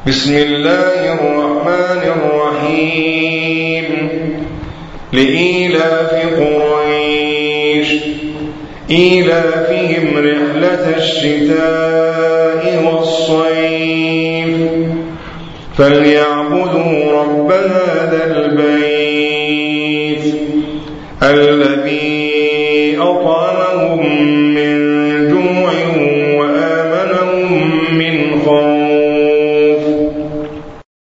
بسم الله الرحمن الرحيم لإيلاف قريش إيلافهم رحلة الشتاء والصيف فليعبدوا رب هذا البيت الذي أطعمهم من